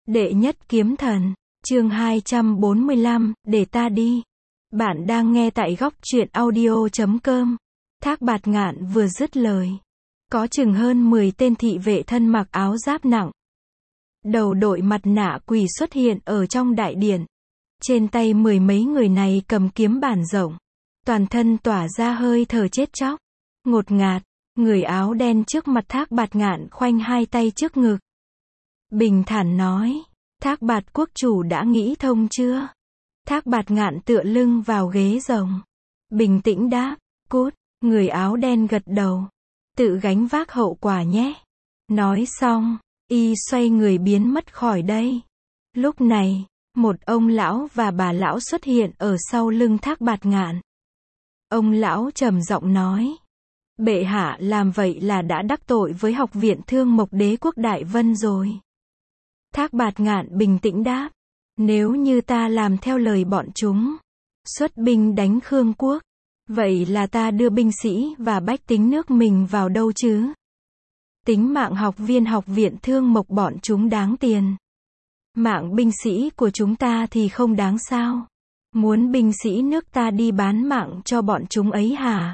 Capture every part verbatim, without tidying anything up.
Đệ nhất kiếm thần, chương hai trăm bốn mươi lăm, để ta đi. Bạn đang nghe tại góc truyện audio chấm com. Thác Bạt Ngạn vừa dứt lời, có chừng hơn mười tên thị vệ thân mặc áo giáp nặng, đầu đội mặt nạ quỷ xuất hiện ở trong đại điện. Trên tay mười mấy người này cầm kiếm bản rộng, toàn thân tỏa ra hơi thở chết chóc, ngột ngạt. Người áo đen trước mặt Thác Bạt Ngạn khoanh hai tay trước ngực, bình thản nói: Thác Bạt quốc chủ đã nghĩ thông chưa? Thác Bạt Ngạn tựa lưng vào ghế rồng, bình tĩnh đáp: Cút. Người áo đen gật đầu: Tự gánh vác hậu quả nhé. Nói xong, y xoay người biến mất khỏi đây. Lúc này, một ông lão và bà lão xuất hiện ở sau lưng Thác Bạt Ngạn. Ông lão trầm giọng nói: Bệ hạ làm vậy là đã đắc tội với Học viện Thương Mộc Đế quốc Đại Vân rồi. Thác Bạt Ngạn bình tĩnh đáp: Nếu như ta làm theo lời bọn chúng, xuất binh đánh Khương quốc, vậy là ta đưa binh sĩ và bách tính nước mình vào đâu chứ? Tính mạng học viên Học viện Thương Mộc bọn chúng đáng tiền, mạng binh sĩ của chúng ta thì không đáng sao? Muốn binh sĩ nước ta đi bán mạng cho bọn chúng ấy hả?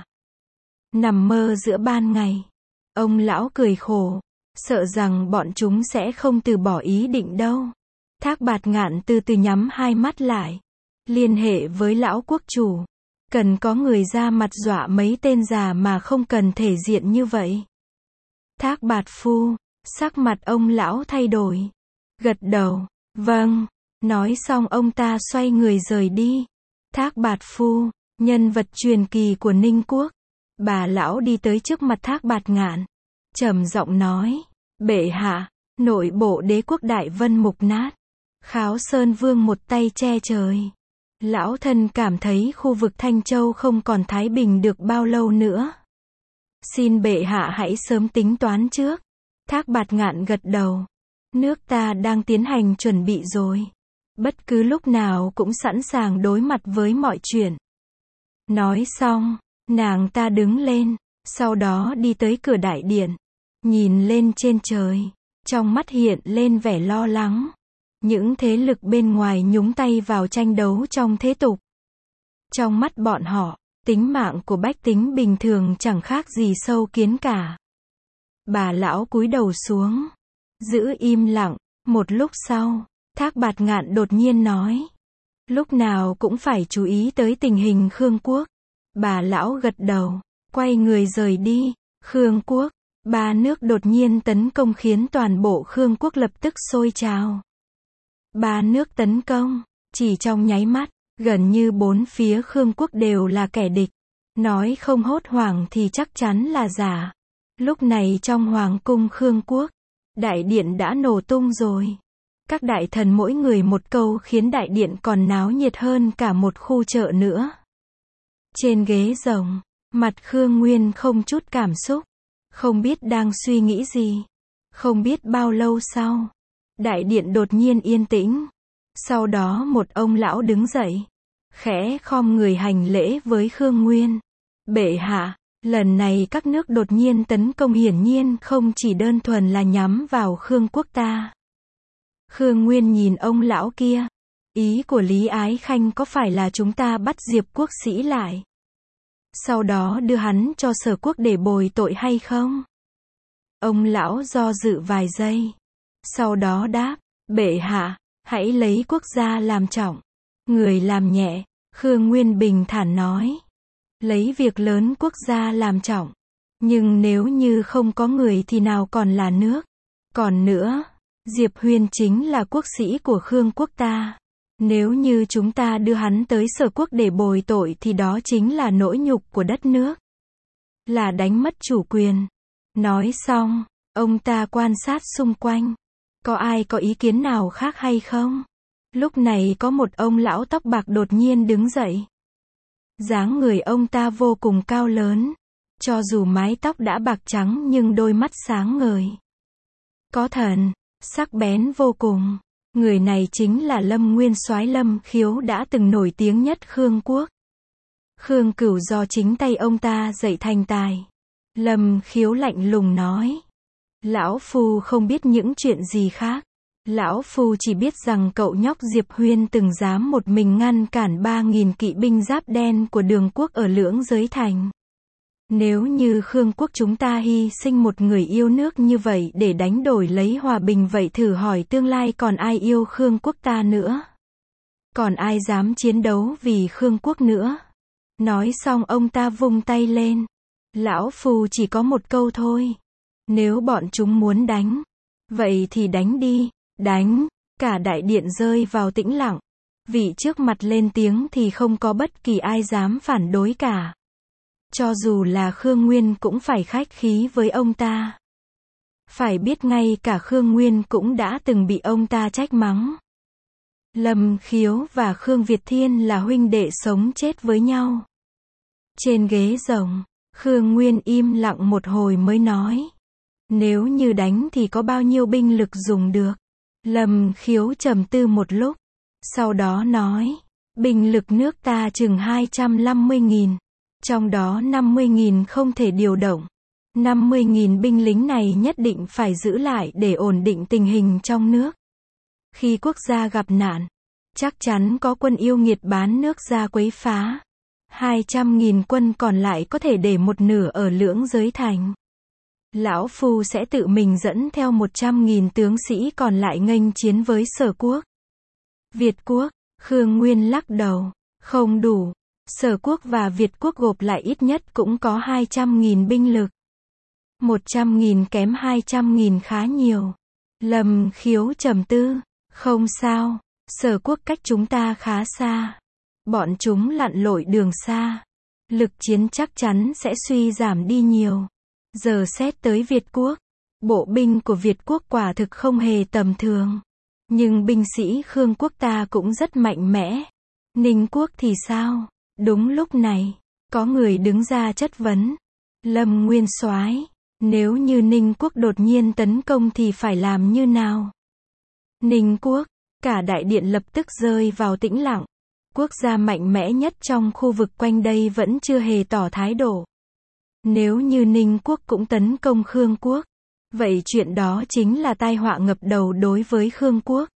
Nằm mơ giữa ban ngày. Ông lão cười khổ, sợ rằng bọn chúng sẽ không từ bỏ ý định đâu. Thác Bạt Ngạn từ từ nhắm hai mắt lại, liên hệ với lão quốc chủ. Cần có người ra mặt dọa mấy tên già mà không cần thể diện như vậy. Thác Bạt phu, sắc mặt ông lão thay đổi, gật đầu: Vâng. Nói xong ông ta xoay người rời đi. Thác Bạt phu, nhân vật truyền kỳ của Ninh quốc. Bà lão đi tới trước mặt Thác Bạt Ngạn, trầm giọng nói: Bệ hạ, nội bộ đế quốc Đại Vân mục nát, Kháo Sơn Vương một tay che trời. Lão thân cảm thấy khu vực Thanh Châu không còn thái bình được bao lâu nữa. Xin bệ hạ hãy sớm tính toán trước. Thác Bạt Ngạn gật đầu: Nước ta đang tiến hành chuẩn bị rồi, bất cứ lúc nào cũng sẵn sàng đối mặt với mọi chuyện. Nói xong, nàng ta đứng lên, sau đó đi tới cửa đại điện, nhìn lên trên trời, trong mắt hiện lên vẻ lo lắng. Những thế lực bên ngoài nhúng tay vào tranh đấu trong thế tục. Trong mắt bọn họ, tính mạng của bách tính bình thường chẳng khác gì sâu kiến cả. Bà lão cúi đầu xuống, giữ im lặng. Một lúc sau, Thác Bạt Ngạn đột nhiên nói: Lúc nào cũng phải chú ý tới tình hình Khương quốc. Bà lão gật đầu, quay người rời đi. Khương quốc, ba nước đột nhiên tấn công khiến toàn bộ Khương quốc lập tức sôi trào. Ba nước tấn công, chỉ trong nháy mắt, gần như bốn phía Khương quốc đều là kẻ địch. Nói không hốt hoảng thì chắc chắn là giả. Lúc này trong hoàng cung Khương quốc, đại điện đã nổ tung rồi. Các đại thần mỗi người một câu khiến đại điện còn náo nhiệt hơn cả một khu chợ nữa. Trên ghế rồng, mặt Khương Nguyên không chút cảm xúc, không biết đang suy nghĩ gì. Không biết bao lâu sau, đại điện đột nhiên yên tĩnh. Sau đó một ông lão đứng dậy, khẽ khom người hành lễ với Khương Nguyên: Bệ hạ, lần này các nước đột nhiên tấn công hiển nhiên không chỉ đơn thuần là nhắm vào Khương quốc ta. Khương Nguyên nhìn ông lão kia: Ý của Lý Ái Khanh có phải là chúng ta bắt Diệp quốc sĩ lại, sau đó đưa hắn cho Sở quốc để bồi tội hay không? Ông lão do dự vài giây, sau đó đáp: Bệ hạ, hãy lấy quốc gia làm trọng, người làm nhẹ. Khương Nguyên bình thản nói: Lấy việc lớn quốc gia làm trọng, nhưng nếu như không có người thì nào còn là nước. Còn nữa, Diệp Huyên chính là quốc sĩ của Khương quốc ta. Nếu như chúng ta đưa hắn tới Sở quốc để bồi tội thì đó chính là nỗi nhục của đất nước, là đánh mất chủ quyền. Nói xong, ông ta quan sát xung quanh, có ai có ý kiến nào khác hay không? Lúc này có một ông lão tóc bạc đột nhiên đứng dậy. Dáng người ông ta vô cùng cao lớn, cho dù mái tóc đã bạc trắng nhưng đôi mắt sáng ngời, có thần, sắc bén vô cùng. Người này chính là Lâm Nguyên Soái Lâm Khiếu đã từng nổi tiếng nhất Khương quốc. Khương Cửu do chính tay ông ta dạy thành tài. Lâm Khiếu lạnh lùng nói: Lão phu không biết những chuyện gì khác, Lão Phu chỉ biết rằng cậu nhóc Diệp Huyên từng dám một mình ngăn cản ba nghìn kỵ binh giáp đen của Đường Quốc ở Lưỡng Giới Thành. Nếu như Khương quốc chúng ta hy sinh một người yêu nước như vậy để đánh đổi lấy hòa bình, vậy thử hỏi tương lai còn ai yêu Khương quốc ta nữa? Còn ai dám chiến đấu vì Khương quốc nữa? Nói xong ông ta vung tay lên. Lão Phu chỉ có một câu thôi. Nếu bọn chúng muốn đánh, vậy thì đánh đi, đánh. Cả đại điện rơi vào tĩnh lặng. Vị trước mặt lên tiếng thì không có bất kỳ ai dám phản đối cả. Cho dù là Khương Nguyên cũng phải khách khí với ông ta. Phải biết ngay cả Khương Nguyên cũng đã từng bị ông ta trách mắng. Lâm Khiếu và Khương Việt Thiên là huynh đệ sống chết với nhau. Trên ghế rồng, Khương Nguyên im lặng một hồi mới nói. Nếu như đánh thì có bao nhiêu binh lực dùng được? Lâm Khiếu trầm tư một lúc. Sau đó nói. Binh lực nước ta chừng hai trăm năm mươi nghìn. Trong đó năm mươi nghìn không thể điều động. năm mươi nghìn binh lính này nhất định phải giữ lại để ổn định tình hình trong nước. Khi quốc gia gặp nạn, chắc chắn có quân yêu nghiệt bán nước ra quấy phá. hai trăm nghìn quân còn lại có thể để một nửa ở Lưỡng Giới Thành. Lão Phu sẽ tự mình dẫn theo một trăm nghìn tướng sĩ còn lại nghênh chiến với Sở quốc. Việt quốc, Khương Nguyên lắc đầu. Không đủ. Sở quốc và Việt quốc gộp lại ít nhất cũng có hai trăm nghìn binh lực. một trăm nghìn kém hai trăm nghìn khá nhiều. Lâm Khiếu trầm tư. Không sao. Sở quốc cách chúng ta khá xa. Bọn chúng lặn lội đường xa. Lực chiến chắc chắn sẽ suy giảm đi nhiều. Giờ xét tới Việt quốc. Bộ binh của Việt quốc quả thực không hề tầm thường. Nhưng binh sĩ Khương quốc ta cũng rất mạnh mẽ. Ninh quốc thì sao? Đúng lúc này, có người đứng ra chất vấn. Lâm Nguyên Soái, nếu như Ninh quốc đột nhiên tấn công thì phải làm như nào? Ninh quốc, cả đại điện lập tức rơi vào tĩnh lặng. Quốc gia mạnh mẽ nhất trong khu vực quanh đây vẫn chưa hề tỏ thái độ. Nếu như Ninh quốc cũng tấn công Khương quốc, vậy chuyện đó chính là tai họa ngập đầu đối với Khương quốc.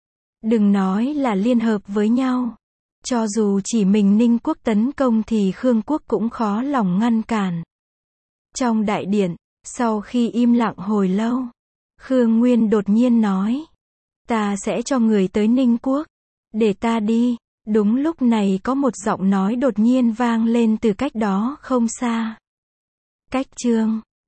Đừng nói là liên hợp với nhau. Cho dù chỉ mình Ninh quốc tấn công thì Khương quốc cũng khó lòng ngăn cản. Trong đại điện, sau khi im lặng hồi lâu, Khương Nguyên đột nhiên nói. Ta sẽ cho người tới Ninh quốc. Để ta đi. Đúng lúc này có một giọng nói đột nhiên vang lên từ cách đó không xa. Cách chương